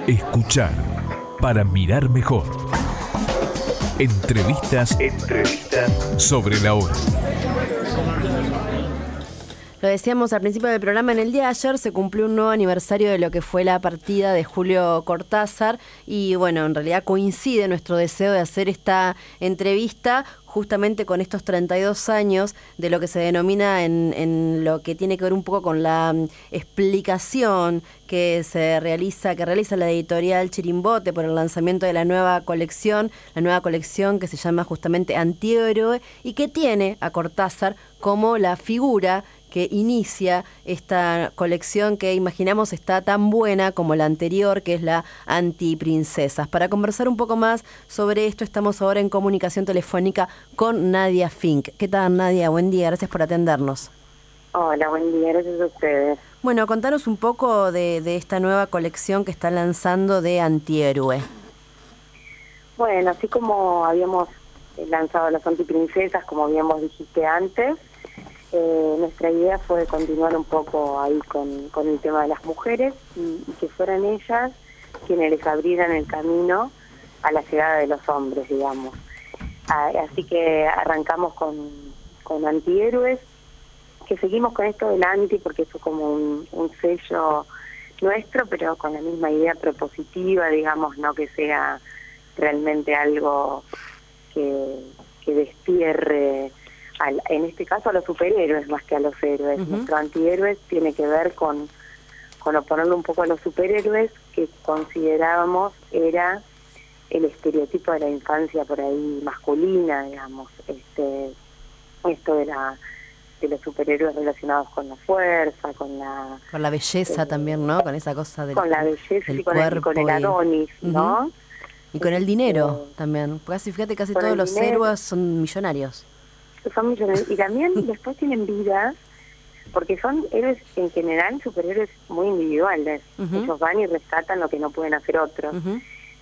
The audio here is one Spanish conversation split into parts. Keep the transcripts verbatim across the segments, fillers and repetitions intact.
Escuchar para mirar mejor. Entrevistas, Entrevistas sobre la hora. Lo decíamos al principio del programa, en el día de ayer se cumplió un nuevo aniversario de lo que fue la partida de Julio Cortázar y bueno, en realidad coincide nuestro deseo de hacer esta entrevista justamente con estos treinta y dos años de lo que se denomina en, en lo que tiene que ver un poco con la um, explicación que se realiza, que realiza la editorial Chirimbote por el lanzamiento de la nueva colección, la nueva colección que se llama justamente Antihéroe y que tiene a Cortázar como la figura que inicia esta colección que imaginamos está tan buena como la anterior, que es la Antiprincesas. Para conversar un poco más sobre esto, estamos ahora en comunicación telefónica con Nadia Fink. ¿Qué tal, Nadia? Buen día, gracias por atendernos. Hola, buen día, gracias a ustedes. Bueno, contanos un poco de, de esta nueva colección que está lanzando de Antihéroe. Bueno, así como habíamos lanzado las Antiprincesas, como habíamos dijiste antes, Eh, nuestra idea fue continuar un poco ahí con, con el tema de las mujeres y, y que fueran ellas quienes les abrieran el camino a la llegada de los hombres, digamos. Ah, así que arrancamos con, con Antihéroes, que seguimos con esto del anti porque eso es como un, un sello nuestro, pero con la misma idea propositiva, digamos, no que sea realmente algo que, que destierre Al, en este caso a los superhéroes más que a los héroes. Uh-huh. Nuestro antihéroes tiene que ver con, con oponerlo un poco a los superhéroes, que considerábamos era el estereotipo de la infancia por ahí masculina, digamos, este esto de la de los superhéroes relacionados con la fuerza, con la con la belleza eh, también, ¿no? Con esa cosa del con la belleza del y con el, con el Adonis, y... ¿no? Uh-huh. Y con el dinero eh, también. Casi, fíjate, casi todos los dinero. héroes son millonarios. Son millonarios y también después tienen vidas, porque son héroes en general, superhéroes muy individuales. Uh-huh. Ellos van y rescatan lo que no pueden hacer otros. Uh-huh.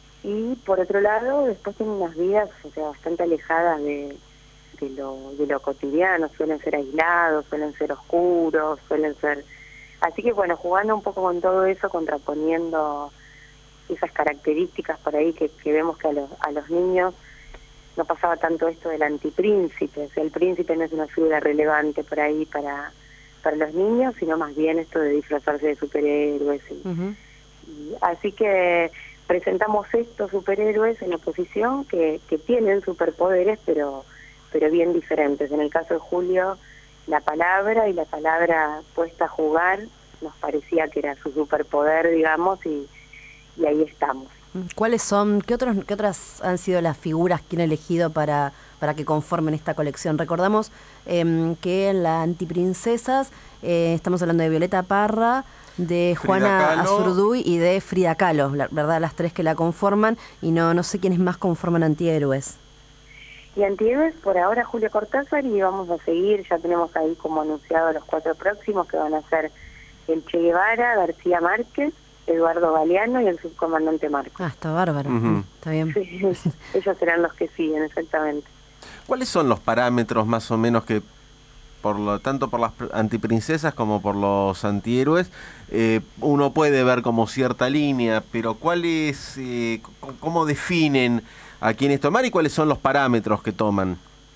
Y por otro lado, después tienen unas vidas, o sea, bastante alejadas de, de lo de lo cotidiano. Suelen ser aislados, suelen ser oscuros, suelen ser... Así que bueno, jugando un poco con todo eso, contraponiendo esas características por ahí que, que vemos que a los, a los niños no pasaba tanto esto del antipríncipe, o sea, el príncipe no es una figura relevante por ahí para para los niños, sino más bien esto de disfrazarse de superhéroes. Y, uh-huh. y así que presentamos estos superhéroes en oposición que, que tienen superpoderes, pero pero bien diferentes. En el caso de Julio, la palabra y la palabra puesta a jugar nos parecía que era su superpoder, digamos, y, y ahí estamos. ¿Cuáles son, qué otros, qué otras han sido las figuras que han elegido para, para que conformen esta colección? Recordamos eh, que en la Antiprincesas eh, estamos hablando de Violeta Parra, de Juana Azurduy y de Frida Kahlo, la verdad, las tres que la conforman, y no no sé quiénes más conforman Antihéroes. Y Antihéroes por ahora Julio Cortázar, y vamos a seguir, ya tenemos ahí como anunciado los cuatro próximos, que van a ser el Che Guevara, García Márquez, Eduardo Galeano y el subcomandante Marcos. Ah, está bárbaro. Uh-huh. Está bien. Sí, ellos serán los que siguen, exactamente. ¿Cuáles son los parámetros más o menos que, por lo tanto por las antiprincesas como por los antihéroes, eh, uno puede ver como cierta línea, pero cuáles, eh, cómo definen a quiénes tomar y cuáles son los parámetros que toman?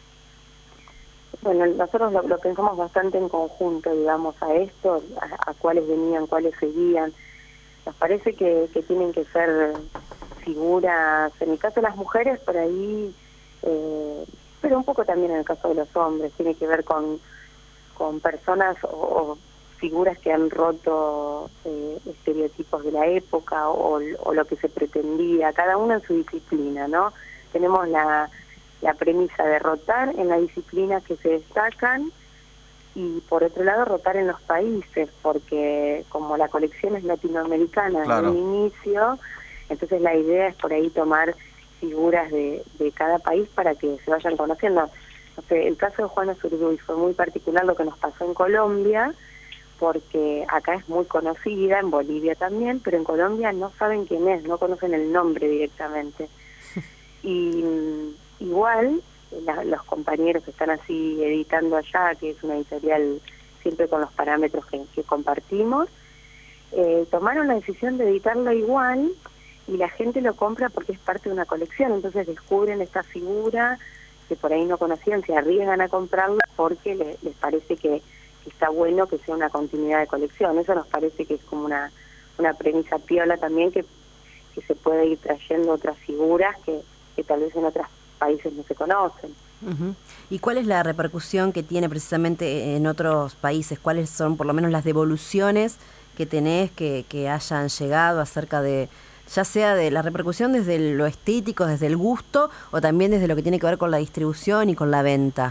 Bueno, nosotros lo, lo pensamos bastante en conjunto, digamos, a esto, a, a cuáles venían, cuáles seguían. Nos parece que, que tienen que ser figuras, en el caso de las mujeres por ahí, eh, pero un poco también en el caso de los hombres, tiene que ver con, con personas o, o figuras que han roto eh, estereotipos de la época o, o lo que se pretendía, cada uno en su disciplina, ¿no? Tenemos la, la premisa de rotar en las disciplinas que se destacan, y por otro lado rotar en los países, porque como la colección es latinoamericana claro. en el inicio, entonces la idea es por ahí tomar figuras de, de cada país para que se vayan conociendo. No sé, el caso de Juana Azurduy fue muy particular lo que nos pasó en Colombia, porque acá es muy conocida, en Bolivia también, pero en Colombia no saben quién es, no conocen el nombre directamente. Y igual La, los compañeros que están así editando allá, que es una editorial siempre con los parámetros que, que compartimos, eh, tomaron la decisión de editarlo igual, y la gente lo compra porque es parte de una colección, entonces descubren esta figura que por ahí no conocían, se arriesgan a comprarla porque le, les parece que, que está bueno que sea una continuidad de colección. Eso nos parece que es como una, una premisa piola también, que, que se puede ir trayendo otras figuras que, que tal vez en otros países no se conocen. Uh-huh. ¿Y cuál es la repercusión que tiene precisamente en otros países? ¿Cuáles son por lo menos las devoluciones que tenés que, que hayan llegado acerca de, ya sea de la repercusión desde lo estético, desde el gusto, o también desde lo que tiene que ver con la distribución y con la venta?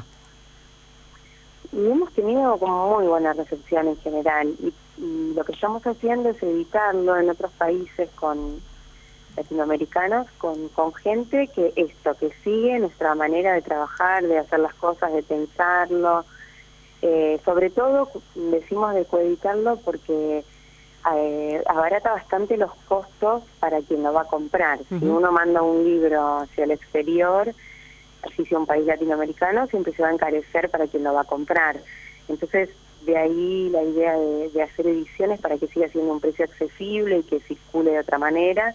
Y hemos tenido como muy buena recepción en general, y, y lo que estamos haciendo es editarlo en otros países con latinoamericanos, con, con gente que esto, que sigue nuestra manera de trabajar, de hacer las cosas, de pensarlo. Eh, sobre todo decimos de coeditarlo porque eh, abarata bastante los costos para quien lo va a comprar. Uh-huh. Si uno manda un libro hacia el exterior, así sea un país latinoamericano, siempre se va a encarecer para quien lo va a comprar. Entonces, de ahí la idea de, de hacer ediciones para que siga siendo un precio accesible y que circule de otra manera.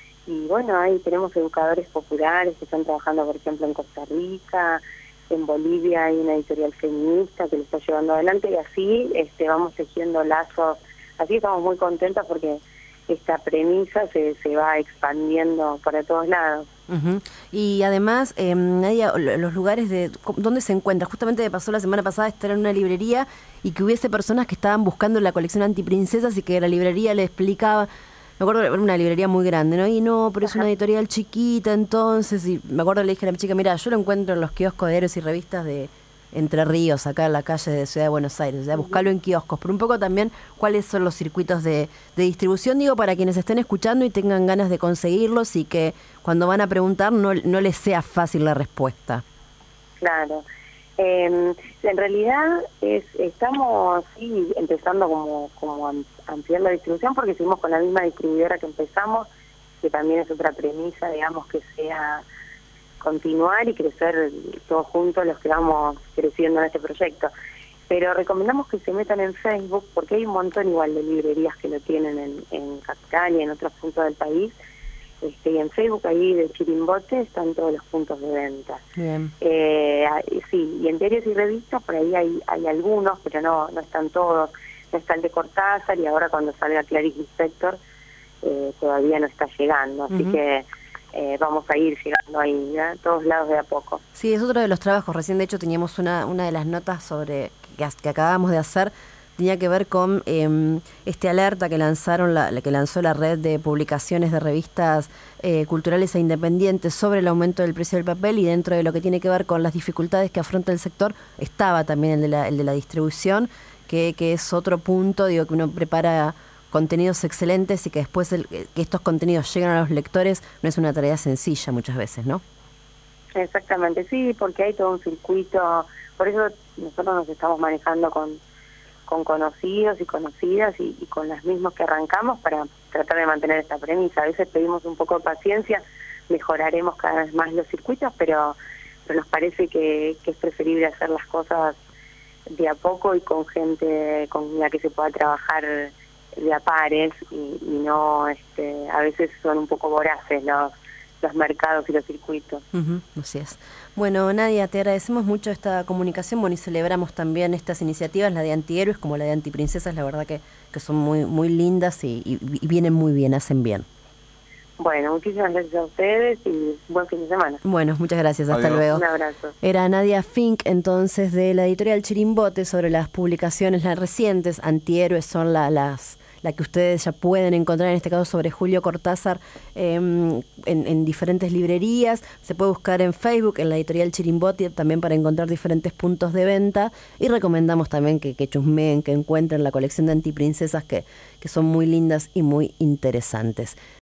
Y bueno, ahí tenemos educadores populares que están trabajando, por ejemplo, en Costa Rica, en Bolivia hay una editorial feminista que lo está llevando adelante, y así este, vamos tejiendo lazos. Así estamos muy contentos porque esta premisa se, se va expandiendo para todos lados. Uh-huh. Y además, eh, Nadia, los lugares de dónde se encuentra, justamente me pasó la semana pasada estar en una librería y que hubiese personas que estaban buscando la colección Antiprincesas y que la librería le explicaba. Me acuerdo, era una librería muy grande, ¿no? Y no, pero es Ajá. una editorial chiquita, entonces, y me acuerdo le dije a la chica, mira, yo lo encuentro en los kioscos de diarios y revistas de Entre Ríos, acá en la calle de Ciudad de Buenos Aires, o sea, buscarlo en kioscos, pero un poco también cuáles son los circuitos de, de distribución, digo, para quienes estén escuchando y tengan ganas de conseguirlos y que cuando van a preguntar no, no les sea fácil la respuesta. Claro. Eh, en realidad es, estamos sí empezando como, como a ampliar la distribución porque seguimos con la misma distribuidora que empezamos, que también es otra premisa, digamos, que sea continuar y crecer todos juntos los que vamos creciendo en este proyecto. Pero recomendamos que se metan en Facebook porque hay un montón igual de librerías que lo tienen en, en Capital y en otros puntos del país. Este, y en Facebook ahí de Chirimbote están todos los puntos de venta. Bien. Eh, sí, y en diarios y revistas por ahí hay, hay algunos, pero no no están todos. No está el de Cortázar y ahora cuando salga Clarice Lispector eh, todavía no está llegando. Así uh-huh. que eh, vamos a ir llegando ahí, ¿eh? A todos lados de a poco. Sí, es otro de los trabajos. Recién de hecho teníamos una, una de las notas sobre que, que acabamos de hacer. Tenía que ver con eh, este alerta que lanzaron la, que lanzó la red de publicaciones de revistas eh, culturales e independientes sobre el aumento del precio del papel, y dentro de lo que tiene que ver con las dificultades que afronta el sector estaba también el de la, el de la distribución, que, que es otro punto, digo, que uno prepara contenidos excelentes y que después el, que estos contenidos lleguen a los lectores no es una tarea sencilla muchas veces, ¿no? Exactamente, sí, porque hay todo un circuito, por eso nosotros nos estamos manejando con con conocidos y conocidas y, y con las mismas que arrancamos para tratar de mantener esta premisa. A veces pedimos un poco de paciencia, mejoraremos cada vez más los circuitos, pero, pero nos parece que, que es preferible hacer las cosas de a poco y con gente con la que se pueda trabajar de a pares y, y no, este, a veces son un poco voraces los los mercados y los circuitos. Uh-huh, así es. Bueno, Nadia, te agradecemos mucho esta comunicación, bueno, y celebramos también estas iniciativas, la de antihéroes como la de antiprincesas, la verdad que, que son muy muy lindas y, y, y vienen muy bien, hacen bien. Bueno, muchísimas gracias a ustedes y buen fin de semana. Bueno, muchas gracias, hasta Adiós. luego. Un abrazo. Era Nadia Fink, entonces, de la editorial Chirimbote, sobre las publicaciones las recientes. Antihéroes son la, las... la que ustedes ya pueden encontrar, en este caso sobre Julio Cortázar, eh, en, en diferentes librerías. Se puede buscar en Facebook, en la editorial Chirimbote, también para encontrar diferentes puntos de venta. Y recomendamos también que, que chusmeen, que encuentren la colección de antiprincesas, que, que son muy lindas y muy interesantes.